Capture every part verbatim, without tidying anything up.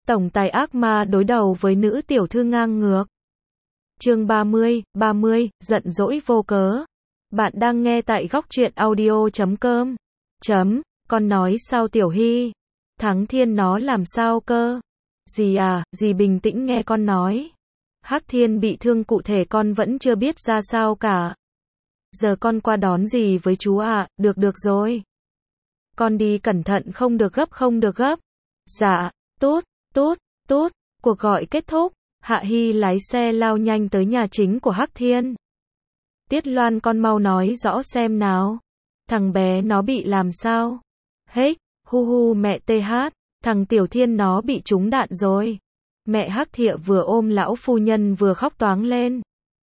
Tổng tài ác ma đối đầu với nữ tiểu thư ngang ngược. Chương ba mươi, ba mươi, giận dỗi vô cớ. Bạn đang nghe tại góc truyện audio chấm com. Chấm, con nói sao Tiểu Hy? Thắng Thiên nó làm sao cơ? Dì à, dì bình tĩnh nghe con nói. Hắc Thiên bị thương cụ thể con vẫn chưa biết ra sao cả. Giờ con qua đón dì với chú ạ, được được rồi. Con đi cẩn thận không được gấp không được gấp. Dạ, tốt, tốt, tốt, cuộc gọi kết thúc. Hạ Hy lái xe lao nhanh tới nhà chính của Hắc Thiên. Tiết Loan con mau nói rõ xem nào. Thằng bé nó bị làm sao? Hết, hu hu mẹ tê hát, thằng Tiểu Thiên nó bị trúng đạn rồi. Mẹ Hắc Thiệ vừa ôm lão phu nhân vừa khóc toáng lên.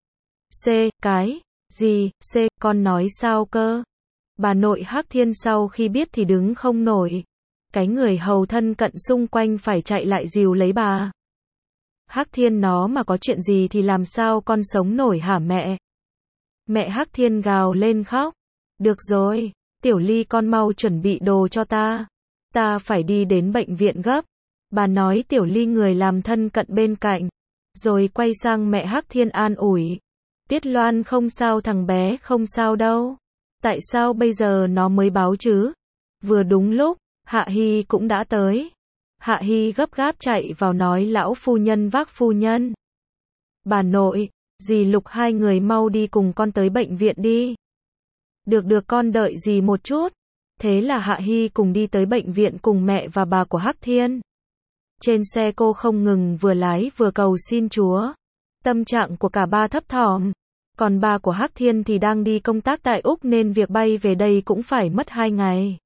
C, cái, gì, C, con nói sao cơ? Bà nội Hắc Thiên sau khi biết thì đứng không nổi. Cái người hầu thân cận xung quanh phải chạy lại dìu lấy bà. Hắc Thiên nó mà có chuyện gì thì làm sao con sống nổi hả mẹ? Mẹ Hắc Thiên gào lên khóc. Được rồi, Tiểu Ly con mau chuẩn bị đồ cho ta. Ta phải đi đến bệnh viện gấp. Bà nói Tiểu Ly người làm thân cận bên cạnh. Rồi quay sang mẹ Hắc Thiên an ủi. Tiết Loan không sao, thằng bé không sao đâu. Tại sao bây giờ nó mới báo chứ? Vừa đúng lúc, Hạ Hy cũng đã tới. Hạ Hy gấp gáp chạy vào nói lão phu nhân vác phu nhân. Bà nội, dì Lục hai người mau đi cùng con tới bệnh viện đi. Được được con đợi dì một chút. Thế là Hạ Hy cùng đi tới bệnh viện cùng mẹ và bà của Hắc Thiên. Trên xe cô không ngừng vừa lái vừa cầu xin Chúa. Tâm trạng của cả ba thấp thỏm. Còn bà của Hắc Thiên thì đang đi công tác tại Úc nên việc bay về đây cũng phải mất hai ngày.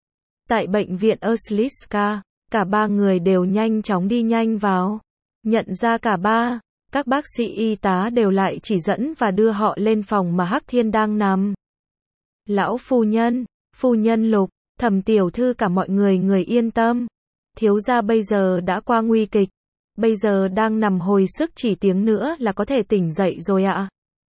Tại bệnh viện Ersliska, cả ba người đều nhanh chóng đi nhanh vào. Nhận ra cả ba, các bác sĩ y tá đều lại chỉ dẫn và đưa họ lên phòng mà Hắc Thiên đang nằm. Lão phu nhân, phu nhân Lục, Thẩm tiểu thư cả mọi người người yên tâm. Thiếu gia bây giờ đã qua nguy kịch. Bây giờ đang nằm hồi sức, chỉ tiếng nữa là có thể tỉnh dậy rồi ạ.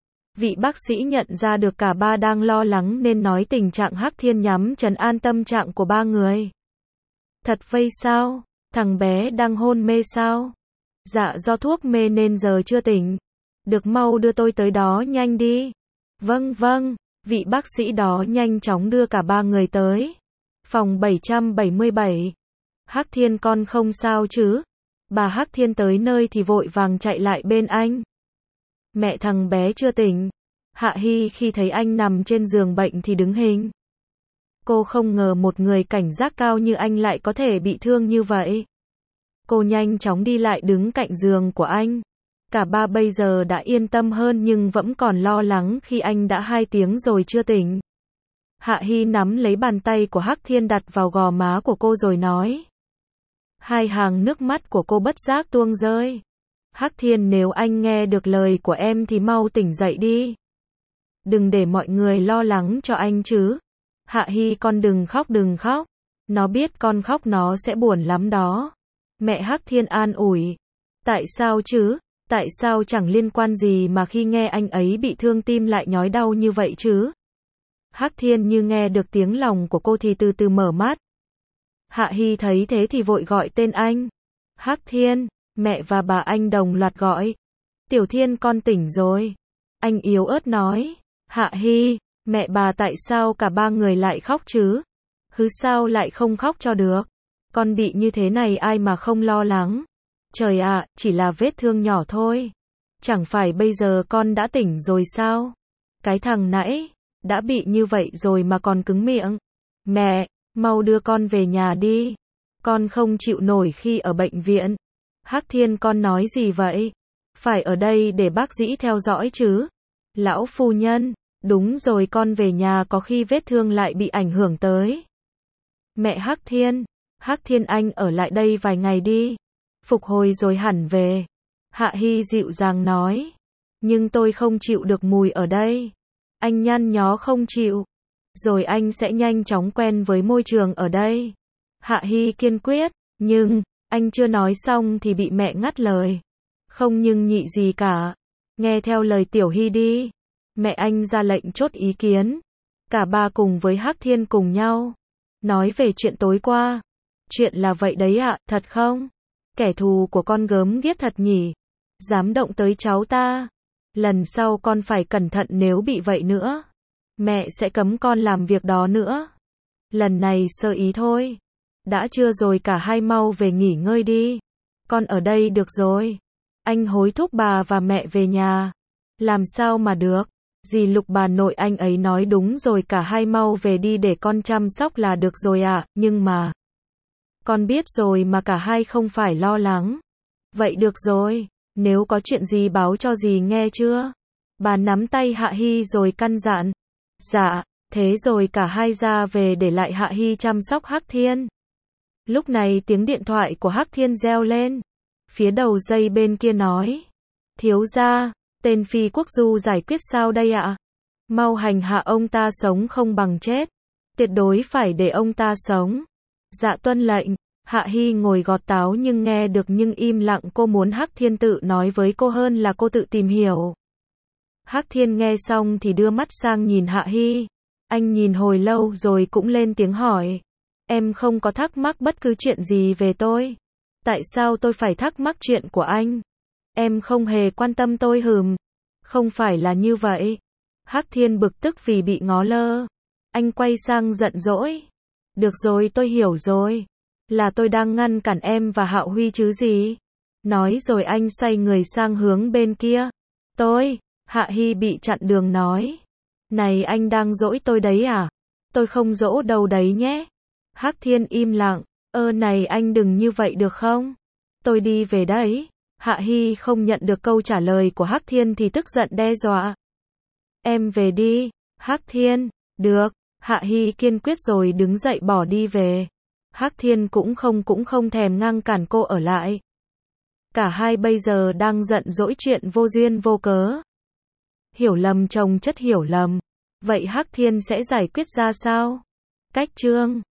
Vị bác sĩ nhận ra được cả ba đang lo lắng nên nói tình trạng Hắc Thiên nhằm trấn an tâm trạng của ba người. Thật vậy sao? Thằng bé đang hôn mê sao? Dạ do thuốc mê nên giờ chưa tỉnh. Được mau đưa tôi tới đó nhanh đi. Vâng vâng, vị bác sĩ đó nhanh chóng đưa cả ba người tới. Phòng bảy trăm bảy mươi bảy. Hắc Thiên con không sao chứ? Bà Hắc Thiên tới nơi thì vội vàng chạy lại bên anh. Mẹ thằng bé chưa tỉnh. Hạ Hy khi thấy anh nằm trên giường bệnh thì đứng hình. Cô không ngờ một người cảnh giác cao như anh lại có thể bị thương như vậy. Cô nhanh chóng đi lại đứng cạnh giường của anh. Cả ba bây giờ đã yên tâm hơn nhưng vẫn còn lo lắng khi anh đã hai tiếng rồi chưa tỉnh. Hạ Hy nắm lấy bàn tay của Hắc Thiên đặt vào gò má của cô rồi nói. Hai hàng nước mắt của cô bất giác tuôn rơi. Hắc Thiên, nếu anh nghe được lời của em thì mau tỉnh dậy đi. Đừng để mọi người lo lắng cho anh chứ. Hạ Hy con đừng khóc đừng khóc. Nó biết con khóc nó sẽ buồn lắm đó. Mẹ Hắc Thiên an ủi. Tại sao chứ? Tại sao chẳng liên quan gì mà khi nghe anh ấy bị thương tim lại nhói đau như vậy chứ? Hắc Thiên như nghe được tiếng lòng của cô thì từ từ mở mắt. Hạ Hy thấy thế thì vội gọi tên anh. Hắc Thiên, mẹ và bà anh đồng loạt gọi. Tiểu Thiên con tỉnh rồi. Anh yếu ớt nói. Hạ Hy, mẹ bà tại sao cả ba người lại khóc chứ? Hứ sao lại không khóc cho được? Con bị như thế này ai mà không lo lắng? Trời ạ, chỉ là vết thương nhỏ thôi. Chẳng phải bây giờ con đã tỉnh rồi sao? Cái thằng nãy, đã bị như vậy rồi mà còn cứng miệng. Mẹ, mau đưa con về nhà đi. Con không chịu nổi khi ở bệnh viện. Hắc Thiên con nói gì vậy? Phải ở đây để bác sĩ theo dõi chứ? Lão phu nhân, đúng rồi con về nhà có khi vết thương lại bị ảnh hưởng tới. Mẹ Hắc Thiên, Hắc Thiên anh ở lại đây vài ngày đi. Phục hồi rồi hẳn về. Hạ Hy dịu dàng nói. Nhưng tôi không chịu được mùi ở đây. Anh nhăn nhó không chịu. Rồi anh sẽ nhanh chóng quen với môi trường ở đây. Hạ Hy kiên quyết. Nhưng, anh chưa nói xong thì bị mẹ ngắt lời. Không nhưng nhị gì cả. Nghe theo lời Tiểu Hy đi. Mẹ anh ra lệnh chốt ý kiến. Cả ba cùng với Hắc Thiên cùng nhau. Nói về chuyện tối qua. Chuyện là vậy đấy ạ, thật không? Kẻ thù của con gớm ghiếc thật nhỉ. Dám động tới cháu ta. Lần sau con phải cẩn thận nếu bị vậy nữa. Mẹ sẽ cấm con làm việc đó nữa. Lần này sơ ý thôi. Đã trưa rồi cả hai mau về nghỉ ngơi đi. Con ở đây được rồi. Anh hối thúc bà và mẹ về nhà. Làm sao mà được. Dì Lục bà nội anh ấy nói đúng rồi, cả hai mau về đi để con chăm sóc là được rồi ạ, à, nhưng mà... Con biết rồi mà, cả hai không phải lo lắng. Vậy được rồi, nếu có chuyện gì báo cho dì nghe chưa? Bà nắm tay Hạ Hy rồi căn dặn. Dạ, thế rồi cả hai ra về để lại Hạ Hy chăm sóc Hắc Thiên. Lúc này tiếng điện thoại của Hắc Thiên reo lên. Phía đầu dây bên kia nói. Thiếu gia, tên Phi Quốc Du giải quyết sao đây ạ? Mau hành hạ ông ta sống không bằng chết. Tuyệt đối phải để ông ta sống. Dạ tuân lệnh. Hạ Hy ngồi gọt táo nhưng nghe được nhưng im lặng, cô muốn Hắc Thiên tự nói với cô hơn là cô tự tìm hiểu. Hắc Thiên nghe xong thì đưa mắt sang nhìn Hạ Hy. Anh nhìn hồi lâu rồi cũng lên tiếng hỏi. Em không có thắc mắc bất cứ chuyện gì về tôi. Tại sao tôi phải thắc mắc chuyện của anh? Em không hề quan tâm tôi hừm. Không phải là như vậy. Hắc Thiên bực tức vì bị ngó lơ. Anh quay sang giận dỗi. Được rồi, tôi hiểu rồi. Là tôi đang ngăn cản em và Hạo Huy chứ gì. Nói rồi anh xoay người sang hướng bên kia. Tôi, Hạ Hy bị chặn đường nói. Này anh đang dỗi tôi đấy à? Tôi không dỗ đâu đấy nhé. Hắc Thiên im lặng. Ơ này anh đừng như vậy được không? Tôi đi về đấy. Hạ Hy không nhận được câu trả lời của Hắc Thiên thì tức giận đe dọa. Em về đi. Hắc Thiên. Được. Hạ Hy kiên quyết rồi đứng dậy bỏ đi về. Hắc Thiên cũng không cũng không thèm ngăn cản cô ở lại. Cả hai bây giờ đang giận dỗi chuyện vô duyên vô cớ. Hiểu lầm chồng chất hiểu lầm. Vậy Hắc Thiên sẽ giải quyết ra sao? Cách chương